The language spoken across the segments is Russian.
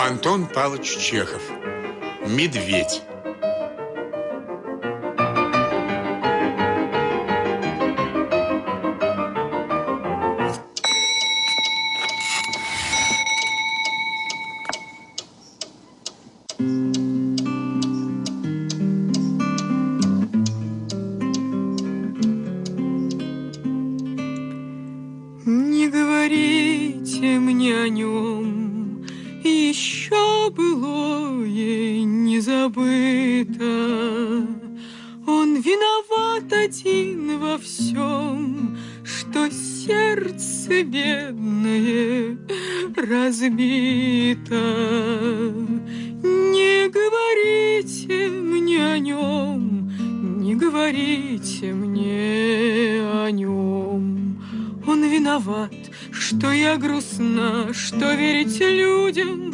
Антон Павлович Чехов. Медведь. Не говорите мне о нем, еще былое не забыто. Он виноват один во всем, что сердце бедное разбито. Не говорите мне о нем, не говорите мне о нем. Он виноват, что я грустна, что верить людям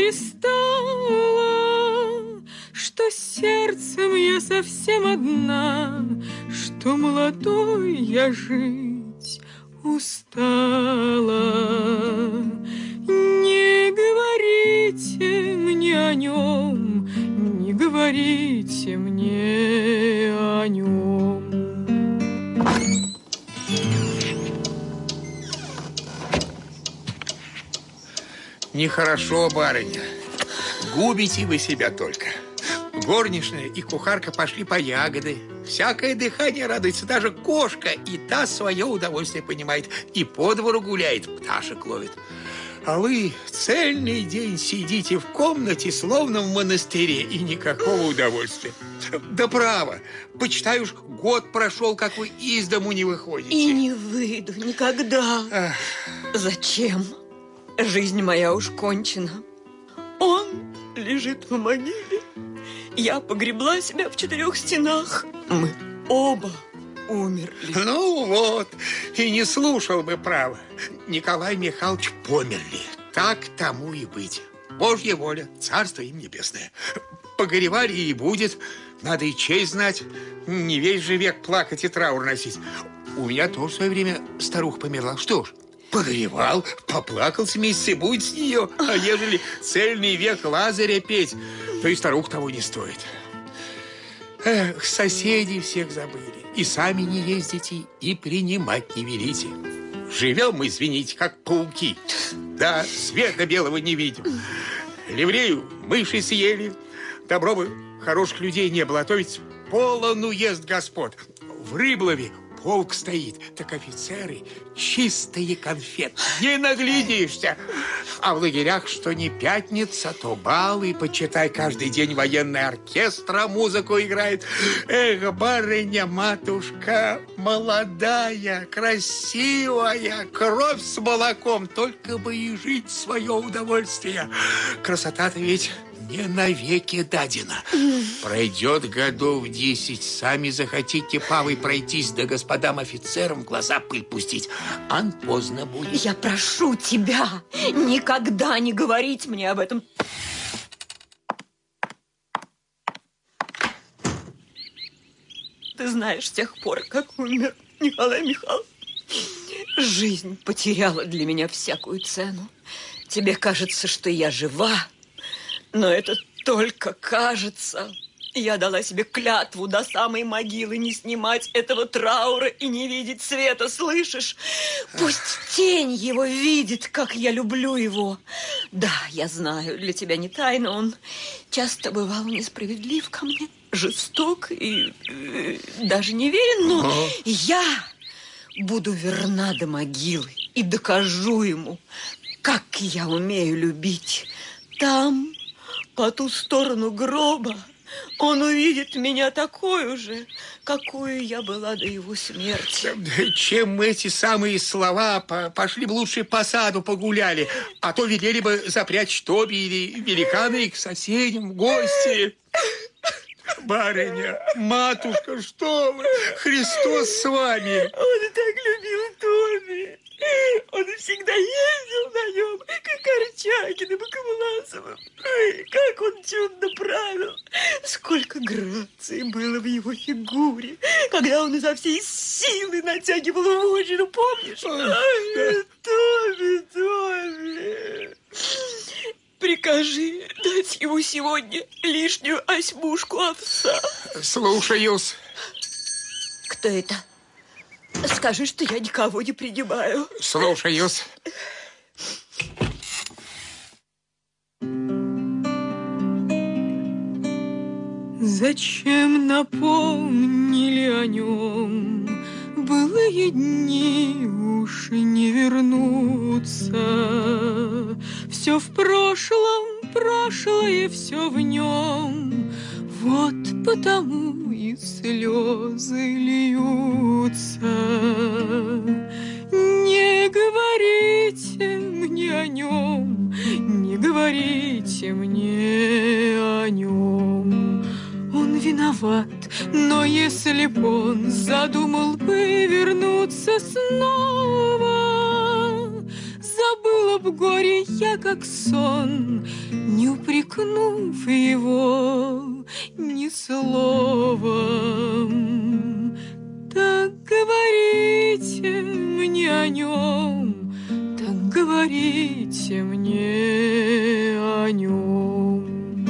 перестала, что сердцем я совсем одна, что молодой я жить устала. Не говорите мне о нем, не говорите мне о нем. Нехорошо, барыня. Губите вы себя только. Горничная и кухарка пошли по ягоды. Всякое дыхание радуется, даже кошка, и та свое удовольствие понимает, и по двору гуляет, пташек ловит. А вы цельный день сидите в комнате, словно в монастыре, и никакого удовольствия. Да право, почитай уж, год прошел, как вы из дому не выходите. И не выйду никогда. Ах. Зачем? Жизнь моя уж кончена. Он лежит в могиле. Я погребла себя в 4 стенах. Мы оба умерли. Ну вот, и не слушал бы право. Николай Михайлович померли. Так тому и быть. Божья воля, царство им небесное. Погоревали и будет. Надо и честь знать. Не весь же век плакать и траур носить. У меня тоже в свое время старуха померла. Что ж, погоревал, поплакался месяц и будет с нее. А ежели цельный век Лазаря петь, то и старух того не стоит. Эх, соседей всех забыли. И сами не ездите, и принимать не велите. Живем мы, извините, как пауки. Да, света белого не видим. Ливрею мыши съели. Добро бы хороших людей не было, а то ведь полон уезд господ. В Рыблове полк стоит, так офицеры чистые конфеты. Не наглядишься. А в лагерях, что не пятница, то бал, и почитай, каждый день военный оркестр музыку играет. Эх, барыня-матушка, молодая, красивая, кровь с молоком, только бы и жить в свое удовольствие. Красота-то ведь не навеки дадена. Пройдет годов 10, сами захотите, павой, пройтись, да господам офицерам в глаза пыль пустить. Ан поздно будет. Я прошу тебя никогда не говорить мне об этом. Ты знаешь, с тех пор, как умер Николай Михайлович, жизнь потеряла для меня всякую цену. Тебе кажется, что я жива, но это только кажется. Я дала себе клятву до самой могилы не снимать этого траура и не видеть света, слышишь? Пусть тень его видит, как я люблю его. Да, я знаю, для тебя не тайна, он часто бывал несправедлив ко мне, жесток и даже неверен, но я буду верна до могилы и докажу ему, как я умею любить. Там, по ту сторону гроба, он увидит меня такой же, какую я была до его смерти. Чем эти самые слова, пошли бы лучше по саду погуляли, а то велели бы запрячь Тоби или великаны к соседям в гости. Барыня, матушка, что вы? Христос с вами. Он так любил Тоби. Он всегда ездил на нем, как Корчагиным и Камласовым. Как он чудно правил. Сколько грации было в его фигуре, когда он изо всей силы натягивал вожжину, помнишь? Тоби, Тоби. Прикажи дать ему сегодня лишнюю осьмушку овса. Слушаюсь. Кто это? Скажи, что я никого не принимаю. Слушаюсь. Зачем напомнили о нем? Былые дни уж не вернутся. Все в прошлом, прошлое все в нем. Вот потому и слезы льются. Не говорите мне о нем, не говорите мне о нем. Он виноват, но если б он задумал бы вернуться снова, забыла б горе я, как сон, не упрекнув его ни словом. Так говорите мне о нем, так говорите мне о нем.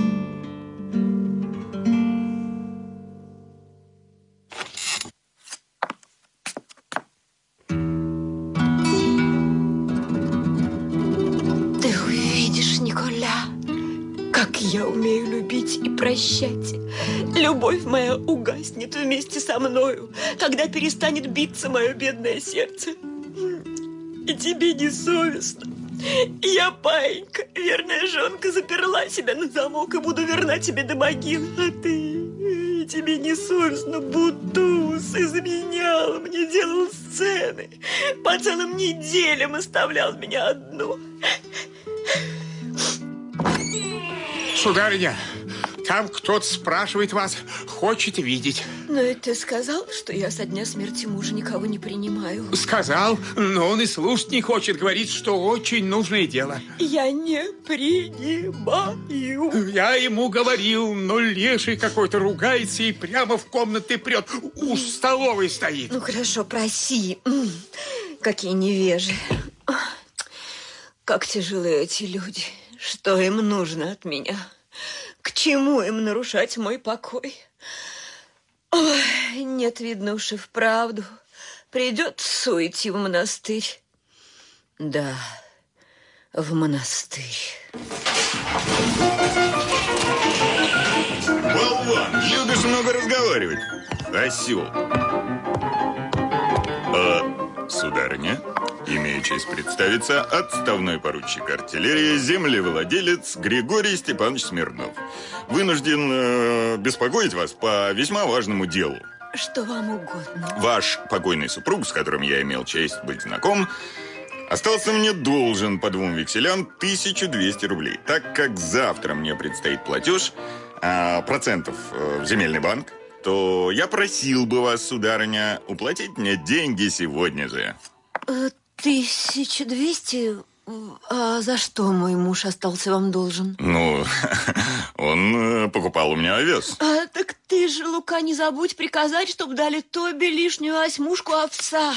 Как я умею любить и прощать. Любовь моя угаснет вместе со мною, когда перестанет биться мое бедное сердце. И тебе не совестно. Я, паинька, верная жонка, заперла себя на замок и буду верна тебе до могилы. А ты, тебе не совестно, Бутуз изменял мне, делал сцены. По целым неделям оставлял меня одну. Сударыня, там кто-то спрашивает вас, хочет видеть. Но и ты сказал, что я со дня смерти мужа никого не принимаю. Сказал, но он и слушать не хочет, говорит, что очень нужное дело. Я не принимаю. Я ему говорил, но леший какой-то ругается и прямо в комнаты прет. Уж в столовой стоит. Ну, хорошо, проси. Какие невежи. Как тяжелы эти люди. Что им нужно от меня? К чему им нарушать мой покой? Ой, нет, видно уж и вправду. Придется уйти в монастырь. Да, в монастырь. Болван, любишь много разговаривать. Осел. Сударыня, имею честь представиться, отставной поручик артиллерии, землевладелец Григорий Степанович Смирнов. Вынужден беспокоить вас по весьма важному делу. Что вам угодно. Ваш покойный супруг, с которым я имел честь быть знаком, остался мне должен по 2 векселям 1200 рублей. Так как завтра мне предстоит платеж процентов в земельный банк, то я просил бы вас, сударыня, уплатить мне деньги сегодня же. 1200? А за что мой муж остался вам должен? Ну, он покупал у меня овес. Так ты же, Лука, не забудь приказать, чтобы дали Тобе лишнюю осьмушку овса.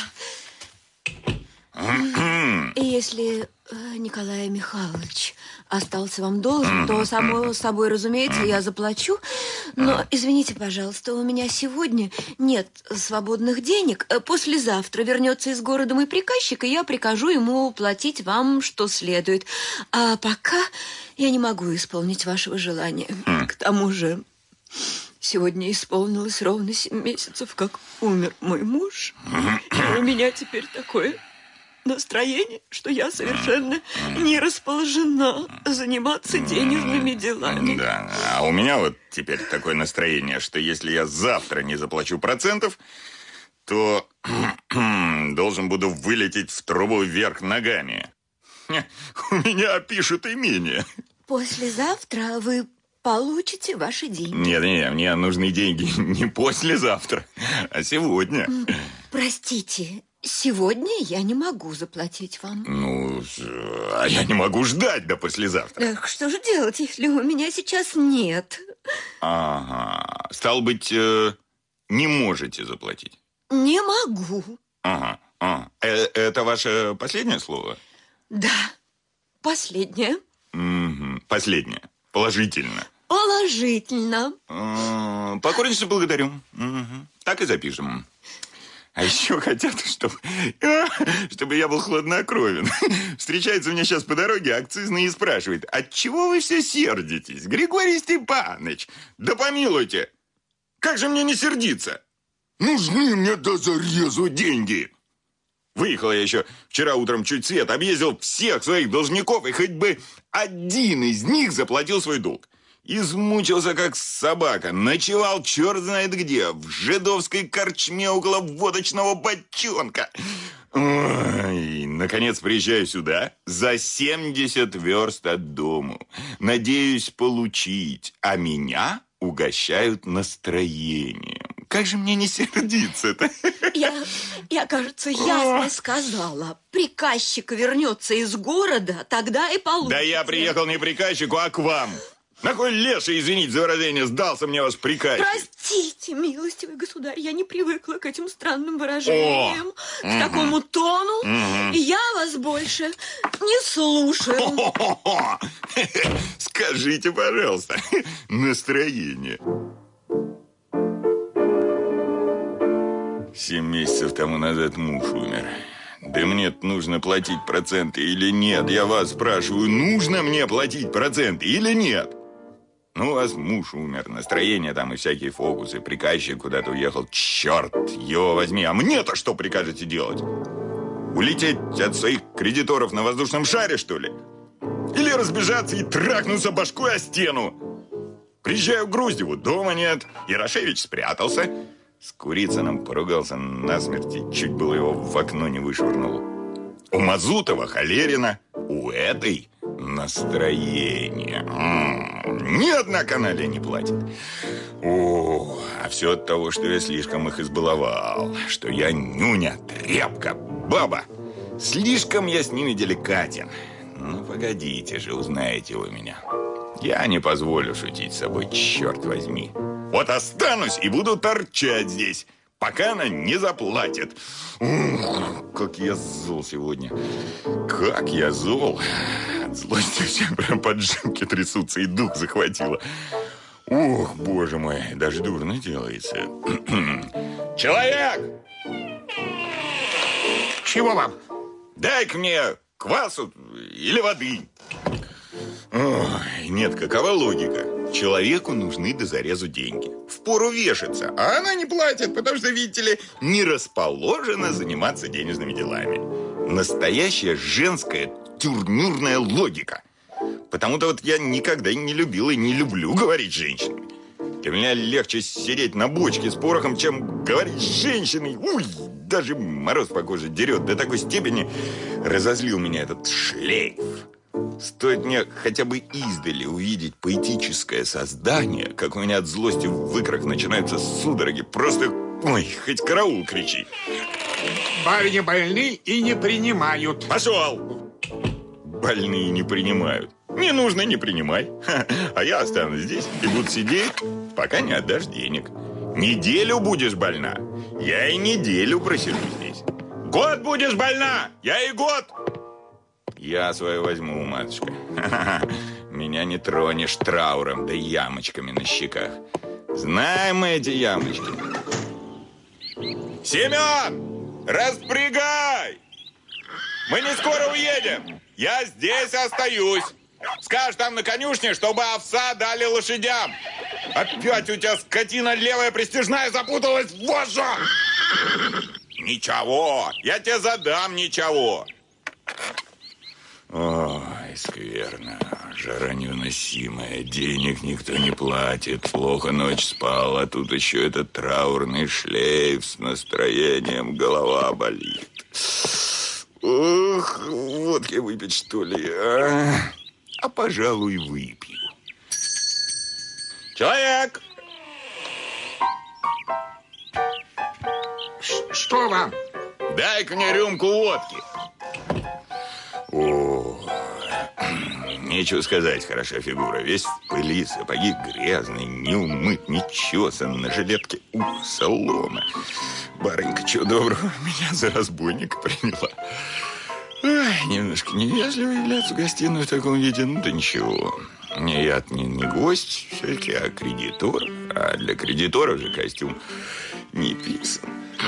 И если Николай Михайлович остался вам должен, то, само собой, разумеется, я заплачу. Но, извините, пожалуйста, у меня сегодня нет свободных денег. Послезавтра вернется из города мой приказчик, и я прикажу ему платить вам, что следует. А пока я не могу исполнить вашего желания. К тому же, сегодня исполнилось ровно 7 месяцев, как умер мой муж. И у меня теперь такое настроение, что я совершенно не расположена заниматься денежными делами. Да, а у меня вот теперь такое настроение, что если я завтра не заплачу процентов, то должен буду вылететь в трубу вверх ногами. У меня опишут имение. Послезавтра вы получите ваши деньги. Нет, мне нужны деньги не послезавтра, а сегодня. Простите, сегодня я не могу заплатить вам. Ну, а я не могу ждать до послезавтра. Эх, что же делать, если у меня сейчас нет? Ага. Стало быть, не можете заплатить? Не могу. Ага. Это ваше последнее слово? Да, последнее. Угу. Последнее. Положительно. Положительно. Покорнейше благодарю. Угу. Так и запишем. А еще хотят, чтобы я был хладнокровен. Встречается мне сейчас по дороге акцизный и спрашивает: отчего вы все сердитесь, Григорий Степанович? Да помилуйте, как же мне не сердиться? Нужны мне до зарезу деньги. Выехал я еще вчера утром чуть свет, объездил всех своих должников, и хоть бы один из них заплатил свой долг. Измучился, как собака, ночевал черт знает где, в жидовской корчме около водочного бочонка. Ой, наконец приезжаю сюда, за 70 верст от дому. Надеюсь получить, а меня угощают настроением. Как же мне не сердиться-то? Я, кажется, ясно сказала. Приказчик вернется из города, тогда и получится. Да я приехал не к приказчику, а к вам. На кой леший, извините за выражение, сдался мне ваш приказчик? Простите, милостивый государь, я не привыкла к этим странным выражениям, к такому тону, и я вас больше не слушаю. Скажите, пожалуйста, настроение. 7 месяцев тому назад муж умер. Да мне-то нужно платить проценты или нет? Я вас спрашиваю, нужно мне платить проценты или нет? Ну, у вас муж умер, настроение там и всякие фокусы, приказчик куда-то уехал. Черт его возьми, а мне-то что прикажете делать? Улететь от своих кредиторов на воздушном шаре, что ли? Или разбежаться и трахнуться башкой о стену? Приезжаю в Груздеву, дома нет, Ярошевич спрятался. С Курицыным поругался насмерти, чуть было его в окно не вышвырнул. У Мазутова холерина, у этой настроение. Ни одна каналья не платит. А все от того, что я слишком их избаловал, что я нюня, тряпка, баба. Слишком я с ними деликатен. Ну, погодите же, узнаете вы меня. Я не позволю шутить с собой, черт возьми. Вот останусь и буду торчать здесь, пока она не заплатит. Как я зол сегодня. Как я зол. От злости все прям поджилки трясутся, и дух захватило. Ох, боже мой, даже дурно делается. Человек! Чего вам? Дай-ка мне квасу или воды. Ой, нет, какова логика? Человеку нужны до зарезу деньги. Впору вешаться, а она не платит, потому что, видите ли, не расположена заниматься денежными делами. Настоящая женская тюрнюрная логика. Потому-то вот я никогда не любил и не люблю говорить с женщинами. Для меня легче сидеть на бочке с порохом, чем говорить с женщиной. Уй, даже мороз по коже дерет. До такой степени разозлил меня этот шлейф. Стоит мне хотя бы издали увидеть поэтическое создание, как у меня от злости в икрах начинаются судороги. Просто, ой, хоть караул кричи. Барыни больны и не принимают. Пошел! Больные не принимают. Не нужно, не принимай. А я останусь здесь и буду сидеть, пока не отдашь денег. Неделю будешь больна, я и неделю просижу здесь. Год будешь больна, я и год. Я свое возьму, матушка. Меня не тронешь трауром да ямочками на щеках. Знаем мы эти ямочки. Семен, распрягай! Мы не скоро уедем. Я здесь остаюсь. Скажешь там на конюшне, чтобы овса дали лошадям. Опять у тебя скотина левая пристяжная запуталась в вожжу. Ничего, я тебе задам ничего. Ой, скверно, жара невыносимая, денег никто не платит, плохо ночь спал, а тут еще этот траурный шлейф с настроением, голова болит. Ох, водки выпить, что ли, а пожалуй, выпью. Человек! Что вам? Дай-ка мне рюмку водки. О, нечего сказать, хороша фигура. Весь в пыли, сапоги грязные, не умыт, не чесан, на жилетке солома. Барынька, чего доброго, меня за разбойника приняла. Ой, немножко невежливо являться в гостиную в таком виде, ну да ничего. Я не гость все-таки, а кредитор. А для кредитора же костюм не писан.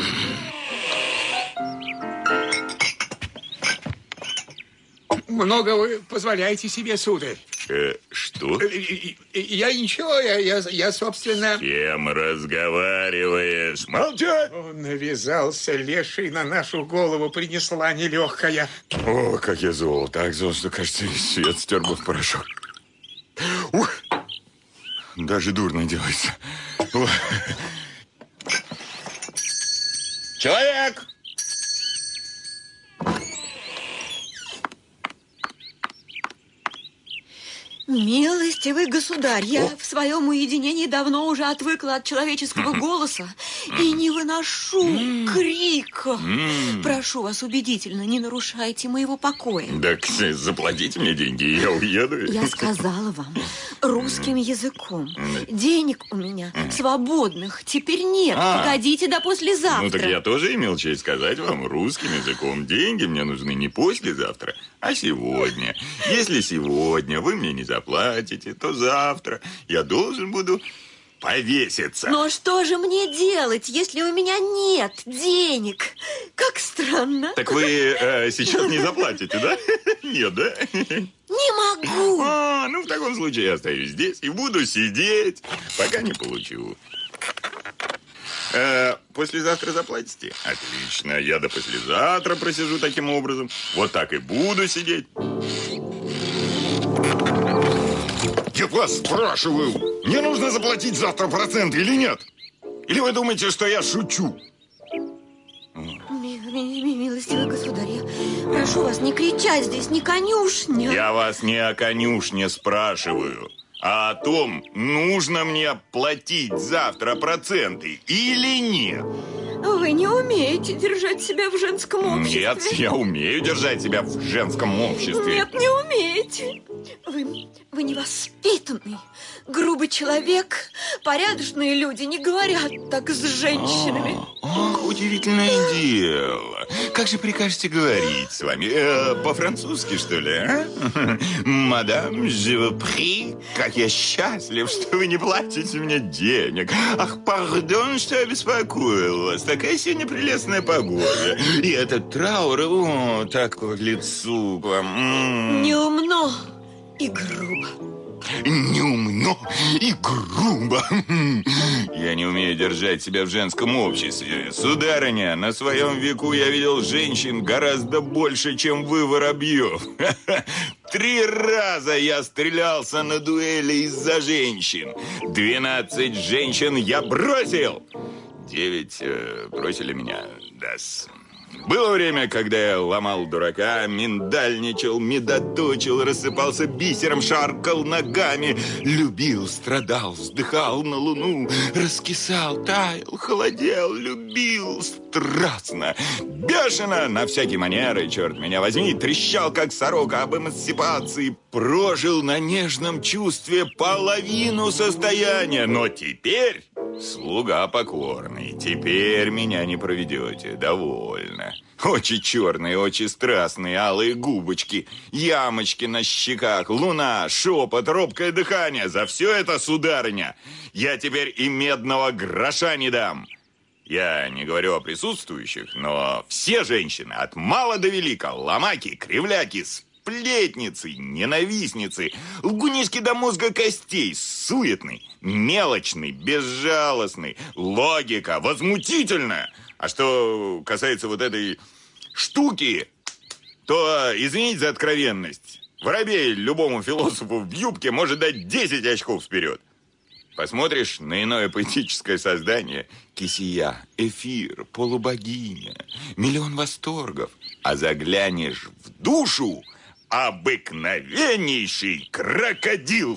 Много вы позволяете себе, сударь. Что? Я ничего, я собственно... С кем разговариваешь? Молчать! Навязался леший на нашу голову, принесла нелегкая. О, как я зол. Так зол, что, кажется, свет стер бы в порошок. Ух! Даже дурно делается. Ух. Человек! Милостивый государь, я в своем уединении давно уже отвыкла от человеческого голоса и не выношу крика. Прошу вас убедительно, не нарушайте моего покоя. Так заплатите мне деньги, и я уеду. Я сказала вам русским языком. Денег у меня свободных теперь нет. Погодите до послезавтра. Ну, так я тоже имел честь сказать вам русским языком. Деньги мне нужны не послезавтра, а сегодня. Если сегодня вы мне не заплатите, то завтра я должен буду повеситься. Но что же мне делать, если у меня нет денег? Как странно. Так вы сейчас не заплатите, да? Нет, да? Не могу. Ну, в таком случае я остаюсь здесь и буду сидеть, пока не получу. Послезавтра заплатите? Отлично, я до послезавтра просижу таким образом. Вот так и буду сидеть. Я вас спрашиваю, мне нужно заплатить завтра проценты или нет? Или вы думаете, что я шучу? Милостивый государь, я прошу вас не кричать здесь, не конюшня. Я вас не о конюшне спрашиваю, а о том, нужно мне платить завтра проценты или нет. Вы не умеете держать себя в женском обществе. Нет, я умею держать себя в женском обществе. Нет, не умеете. Вы невоспитанный, грубый человек. Порядочные люди не говорят так с женщинами. Ох, удивительное дело. Как же прикажете говорить с вами? По-французски, что ли, а? Мадам, je vous prie, как я счастлив, что вы не платите мне денег. Ах, пардон, что я беспокоил вас. Такая сегодня прелестная погода. И этот траур, о, так к лицу к вам. Неумно и грубо. Неумно и грубо. Я не умею держать себя в женском обществе. Сударыня, на своем веку я видел женщин гораздо больше, чем вы, Воробьев. 3 раза я стрелялся на дуэли из-за женщин. 12 женщин я бросил. 9 бросили меня. Да-с. Было время, когда я ломал дурака, миндальничал, медоточил, рассыпался бисером, шаркал ногами, любил, страдал, вздыхал на луну, раскисал, таял, холодел, любил страстно, бешено, на всякие манеры, черт меня возьми, трещал, как сорока об эмансипации, прожил на нежном чувстве половину состояния, но теперь... Слуга покорный, теперь меня не проведете, довольно. Очи черные, очи страстные, алые губочки, ямочки на щеках, луна, шепот, робкое дыхание. За все это, сударыня, я теперь и медного гроша не дам. Я не говорю о присутствующих, но все женщины, от мала до велика, ломаки, кривляки, сплетницы, ненавистницы, лгунишки до мозга костей, суетный, мелочный, безжалостный, логика, возмутительная. А что касается вот этой штуки, то, извините за откровенность, Воробей любому философу в юбке может дать 10 очков вперед. Посмотришь на иное поэтическое создание, кисия, эфир, полубогиня, миллион восторгов, а заглянешь в душу, обыкновеннейший крокодил.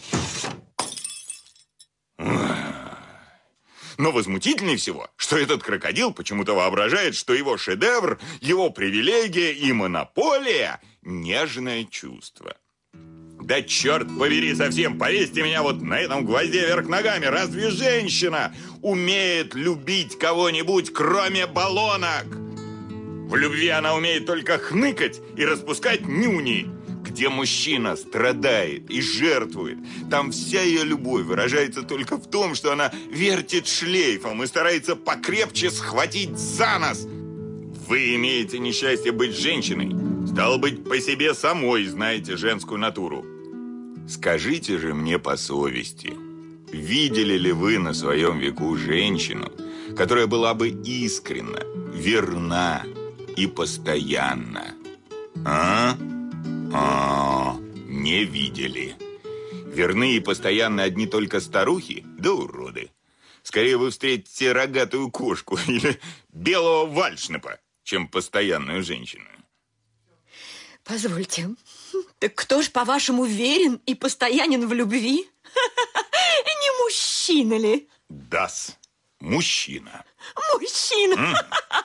Но возмутительнее всего, что этот крокодил почему-то воображает, что его шедевр, его привилегия и монополия – нежное чувство. Да черт побери совсем, повесьте меня вот на этом гвозде вверх ногами. Разве женщина умеет любить кого-нибудь, кроме баллонок? В любви она умеет только хныкать и распускать нюни. К где мужчина страдает и жертвует, там вся ее любовь выражается только в том, что она вертит шлейфом и старается покрепче схватить за нос. Вы имеете несчастье быть женщиной. Стало быть, по себе самой знаете женскую натуру. Скажите же мне по совести, видели ли вы на своем веку женщину, которая была бы искренна, верна и постоянна? Не видели. Верны и постоянны одни только старухи да уроды. Скорее вы встретите рогатую кошку или белого вальшнепа, чем постоянную женщину. Позвольте, так кто ж, по-вашему, верен и постоянен в любви? Не мужчина ли? Да-с, мужчина. Мужчина.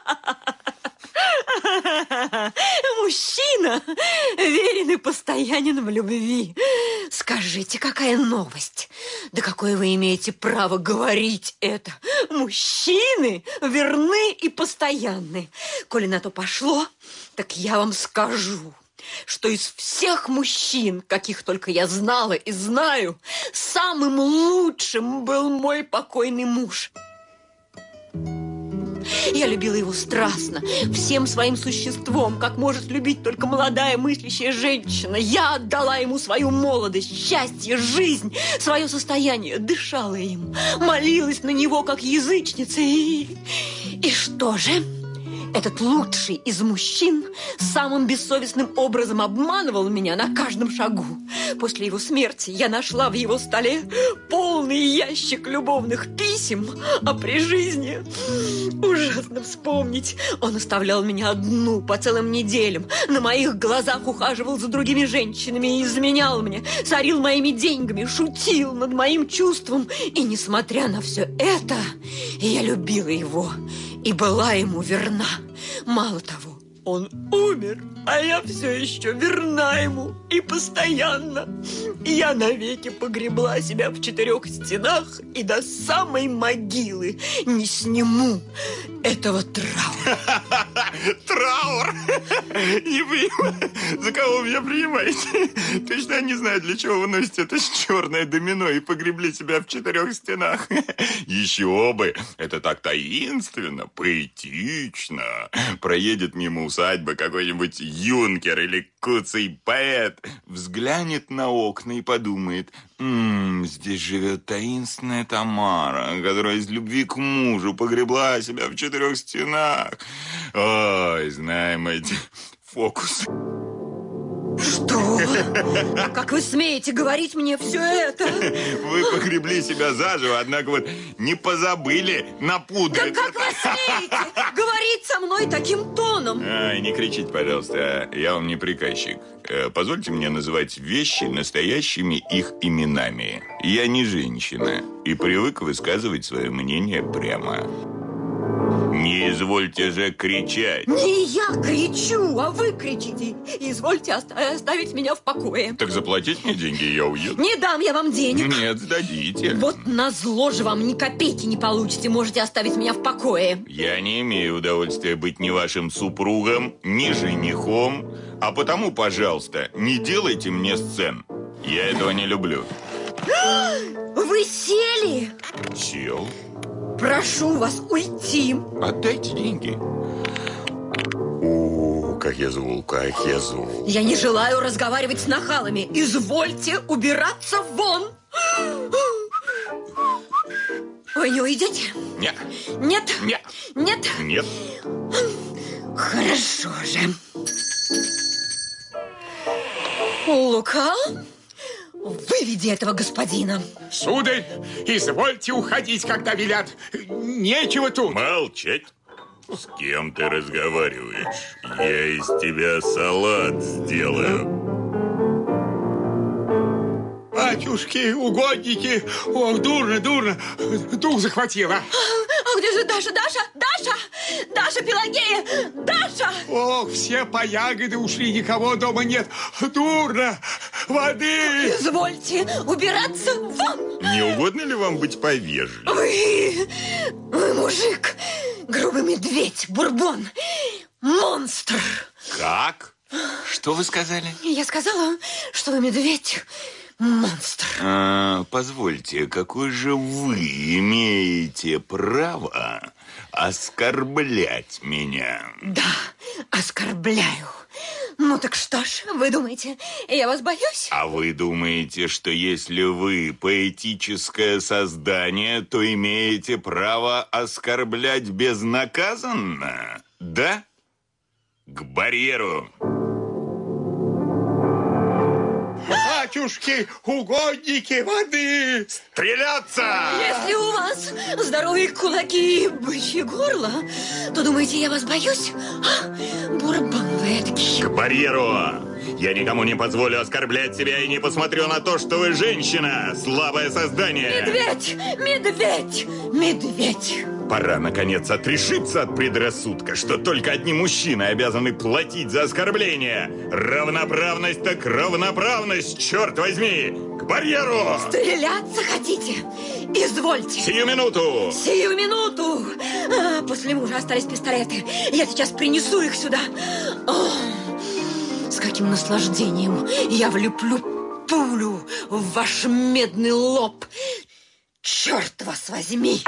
Мужчина верен и постоянен в любви. Скажите, какая новость? Да какое вы имеете право говорить это? Мужчины верны и постоянны. Коли на то пошло, так я вам скажу, что из всех мужчин, каких только я знала и знаю, самым лучшим был мой покойный муж. Я любила его страстно, всем своим существом, как может любить только молодая мыслящая женщина. Я отдала ему свою молодость, счастье, жизнь, свое состояние, дышала им, молилась на него, как язычница. И что же? Этот лучший из мужчин самым бессовестным образом обманывал меня на каждом шагу. После его смерти я нашла в его столе полный ящик любовных писем, а при жизни, ужасно вспомнить, он оставлял меня одну по целым неделям, на моих глазах ухаживал за другими женщинами и изменял мне, сорил моими деньгами, шутил над моим чувством. И несмотря на все это, я любила его и была ему верна. Мало того, он умер, а я все еще верна ему и постоянно. Я навеки погребла себя в 4 стенах и до самой могилы не сниму этого траура. Траур? Не вы за кого меня принимаете? Точно не знаю, для чего вы носите это черное домино и погребли себя в 4 стенах. Еще бы, это так таинственно, поэтично. Проедет мимо усадьбы какой-нибудь юнкер или куцый поэт, взглянет на окна и подумает: здесь живет таинственная Тамара, которая из любви к мужу погребла себя в 4 стенах. Ой, знаем эти фокусы. Что? Как вы смеете говорить мне все это? Вы погребли себя заживо, однако вот не позабыли напудрить. Да как вы смеете говорить со мной таким тоном? Ай, не кричите, пожалуйста, я вам не приказчик. Позвольте мне называть вещи настоящими их именами. Я не женщина и привык высказывать свое мнение прямо. Не извольте же кричать. Не я кричу, а вы кричите. Извольте оставить меня в покое. Так заплатите мне деньги, и я уеду. Не дам я вам денег. Нет, сдадите. Вот назло же вам ни копейки не получите. Можете оставить меня в покое. Я не имею удовольствия быть ни вашим супругом, ни женихом. А потому, пожалуйста, не делайте мне сцен. Я этого не люблю. Вы сели? Сел. Прошу вас уйти. Отдайте деньги. О, как я зол, как я зол. Я не желаю разговаривать с нахалами. Извольте убираться вон. Вы не уйдете? Нет. Нет? Нет. Нет? Нет. Хорошо же. Лука, выведи этого господина. Сударь, извольте уходить, когда велят. Нечего тут. Молчать. С кем ты разговариваешь? Я из тебя салат сделаю. Батюшки, угодники. Ох, дурно, дурно. Дух захватило. А где же Даша? Даша Пелагея! Даша! Ох, все по ягоды ушли, никого дома нет. Дурно. Воды. Извольте убираться вон. Не угодно ли вам быть повежливым? Вы мужик, грубый медведь, бурбон, монстр. Как? Что вы сказали? Я сказала, что вы медведь. Монстр. Позвольте, какое же вы имеете право оскорблять меня? Да, оскорбляю. Ну так что ж, вы думаете, я вас боюсь? А вы думаете, что если вы поэтическое создание, то имеете право оскорблять безнаказанно? Да? К барьеру. Батюшки, угодники воды! Стреляться! Если у вас здоровые кулаки и бычье горло, то думаете, я вас боюсь? Бурбон вы эдакий. К барьеру! Я никому не позволю оскорблять себя и не посмотрю на то, что вы женщина, слабое создание. Медведь! Медведь! Медведь! Пора, наконец, отрешиться от предрассудка, что только одни мужчины обязаны платить за оскорбление. Равноправность так равноправность, черт возьми! К барьеру! Стреляться хотите? Извольте. Сию минуту! Сию минуту! После мужа остались пистолеты. Я сейчас принесу их сюда. С каким наслаждением я влеплю пулю в ваш медный лоб. Черт вас возьми!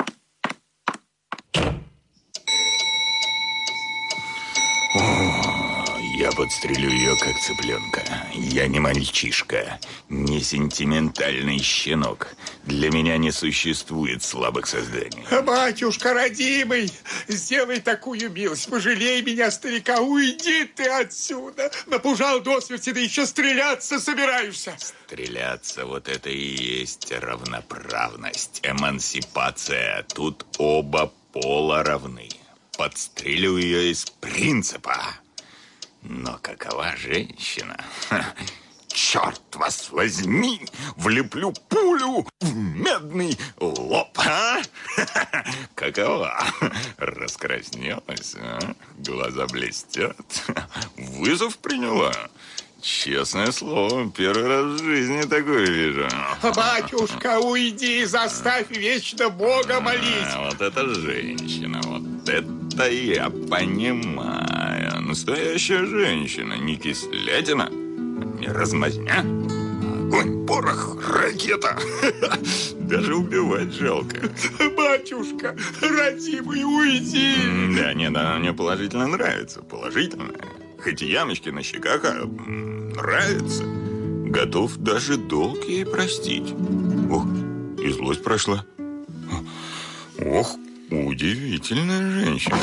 Я подстрелю ее, как цыпленка. Я не мальчишка, не сентиментальный щенок. Для меня не существует слабых созданий. Батюшка родимый, сделай такую милость, пожалей меня, старика, уйди ты отсюда. Напужал до смерти, да еще стреляться собираешься. Стреляться, вот это и есть равноправность, эмансипация. Тут оба пола равны. Подстрелю ее из принципа. Но какова женщина? Черт вас возьми, влеплю пулю в медный лоб, а? Какова? Раскраснелась, а? Глаза блестят. Вызов приняла. Честное слово, первый раз в жизни такое вижу. Батюшка, уйди, заставь вечно Бога молить. Вот это женщина, вот это я понимаю. Настоящая женщина, не кислятина, не размазня. Огонь, порох, ракета. Даже убивать жалко. Батюшка, родимый, уйди. Да, нет, она мне положительно нравится. Положительно. Хоть и ямочки на щеках, а нравится. Готов даже долг ей простить. Ох, и злость прошла. Ох, удивительная женщина.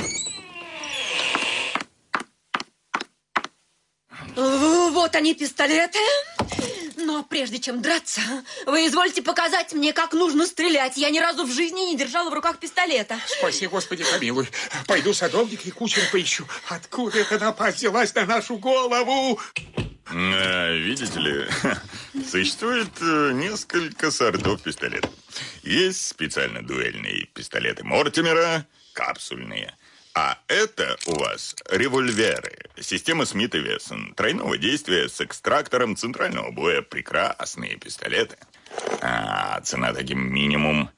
Вот они, пистолеты. Но прежде чем драться, вы извольте показать мне, как нужно стрелять. Я ни разу в жизни не держала в руках пистолета. Спаси, Господи, помилуй. Пойду садовника и кучера поищу. Откуда эта напасть взялась на нашу голову? Видите ли, существует несколько сортов пистолетов. Есть специально дуэльные пистолеты Мортимера, капсульные. А это у вас револьверы. Система Смит и Вессон. Тройного действия с экстрактором центрального боя. Прекрасные пистолеты. Цена таким минимум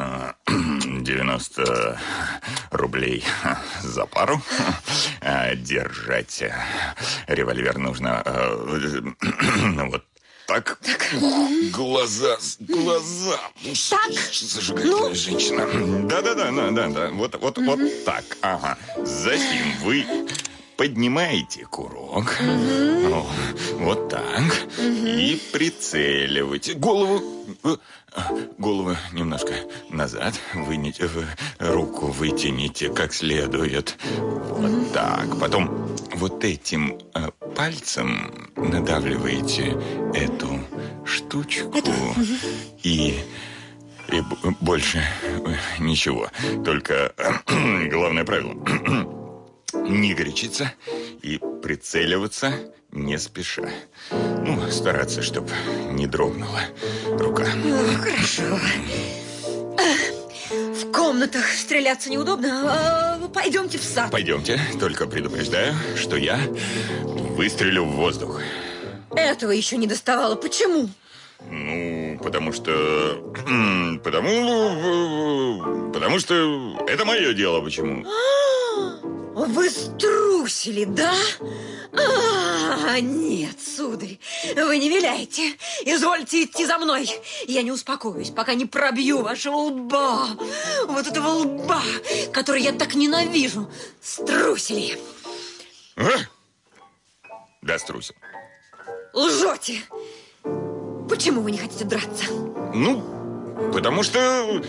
90 рублей за пару. Держать револьвер нужно вот так. Глаза. Так? Зажигательная женщина. Да. Вот так. Ага. Затем вы поднимаете курок. Вот так. И прицеливаете. Голову немножко назад. Руку вытяните как следует. Вот так. Потом вот этим пальцем надавливаете эту штучку. И больше ничего. Только главное правило. Не горячиться и прицеливаться не спеша. Стараться, чтобы не дрогнула рука. Хорошо. В комнатах стреляться неудобно. Пойдемте в сад. Пойдемте. Только предупреждаю, что я выстрелю в воздух. Этого еще не доставало. Почему? Потому что это мое дело. Почему? Вы струсили, да? Нет, сударь, вы не виляйте. Извольте идти за мной. Я не успокоюсь, пока не пробью вашего лба. Вот этого лба, который я так ненавижу. Струсили. Да, струсил. Лжете. Почему вы не хотите драться? Ну, потому что...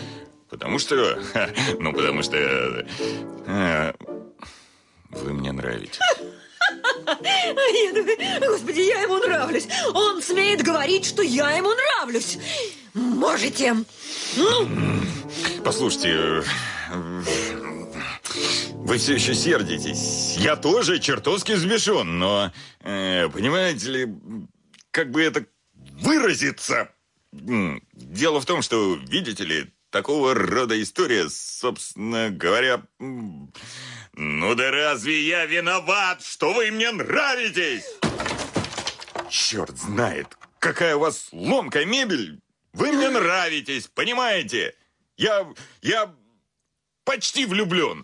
Вы мне нравитесь. Я думаю, господи, я ему нравлюсь. Он смеет говорить, что я ему нравлюсь. Можете. Послушайте, вы все еще сердитесь. Я тоже чертовски взбешен, но, понимаете ли, как бы это выразиться? Дело в том, что, видите ли, такого рода история, собственно говоря... Ну да разве я виноват, что вы мне нравитесь? Черт знает, какая у вас ломкая мебель. Вы мне нравитесь, понимаете? Я почти влюблен.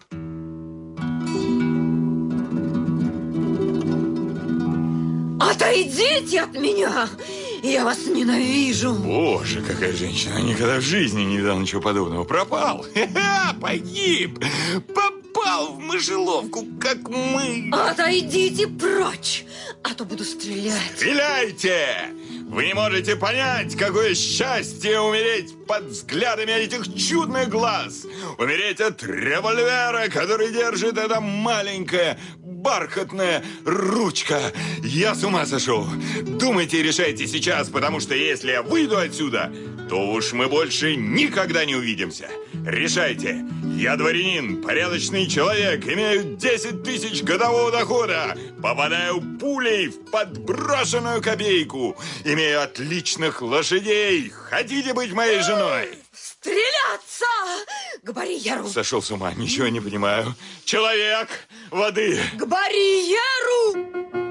Отойдите от меня! Я вас ненавижу. Боже, какая женщина. Никогда в жизни не видал ничего подобного. Пропал. Погиб. Попал в мышеловку, как мы. Отойдите прочь, а то буду стрелять. Стреляйте! Вы не можете понять, какое счастье умереть под взглядами этих чудных глаз. Умереть от револьвера, который держит эта маленькая бархатная ручка. Я с ума сошел. Думайте и решайте сейчас, потому что если я выйду отсюда, то уж мы больше никогда не увидимся. Решайте. Я дворянин, порядочный человек, имею 10 тысяч годового дохода, попадаю пулей в подброшенную копейку, имею отличных лошадей. Хотите быть моей женой? Стреляться! К барьеру! Сошел с ума, ничего не понимаю. Человек, воды! К барьеру!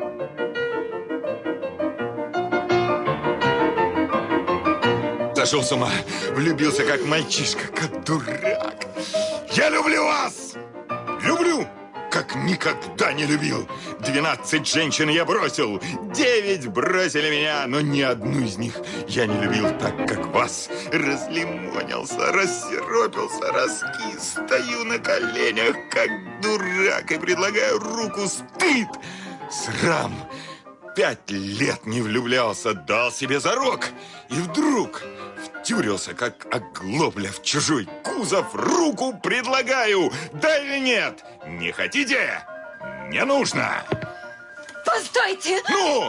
Сошел с ума, влюбился как мальчишка, как дурак. Я люблю вас! Люблю, как никогда не любил. 12 женщин я бросил, 9 бросили меня, но ни одну из них я не любил так, как вас. Разлимонился, рассиропился, раскис, стою на коленях, как дурак, и предлагаю руку. Стыд, срам. 5 лет не влюблялся, дал себе зарок, и вдруг втюрился, как оглобля в чужой кузов. Руку предлагаю, да или нет? Не хотите? Не нужно. Постойте! Ну?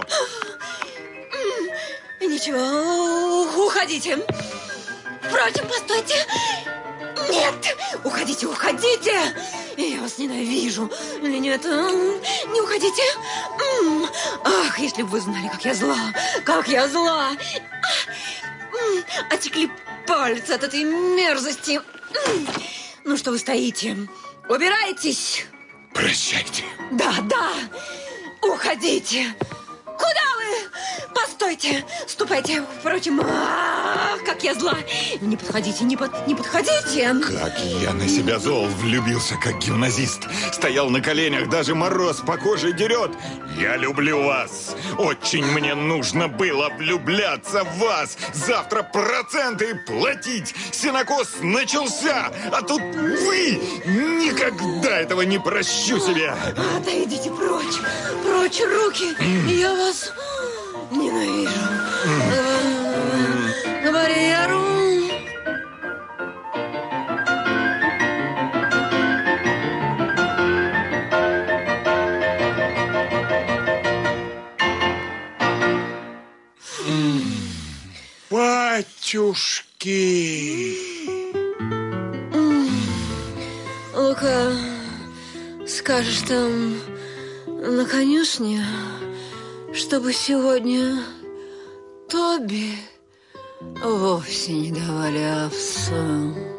Ничего, уходите. Впрочем, постойте. Нет, уходите, уходите. Я вас ненавижу. Или нет, не уходите. Ах, если бы вы знали, как я зла. Как я зла. Отекли пальцы от этой мерзости. Ну, что вы стоите? Убирайтесь. Прощайте. Да, уходите. Куда вы? Постойте, ступайте. Впрочем, как я зла. Не подходите, не подходите. Как я на себя зол, влюбился, как гимназист. Стоял на коленях, даже мороз по коже дерет. Я люблю вас. Очень мне нужно было влюбляться в вас. Завтра проценты платить. Сенокос начался. А тут вы. Никогда этого не прощу себе. Отойдите прочь. Прочь руки. Я вас ненавижу. К барьеру. Батюшки! Лука, скажешь там на конюшне, чтобы сегодня Тоби вовсе не давали овсу.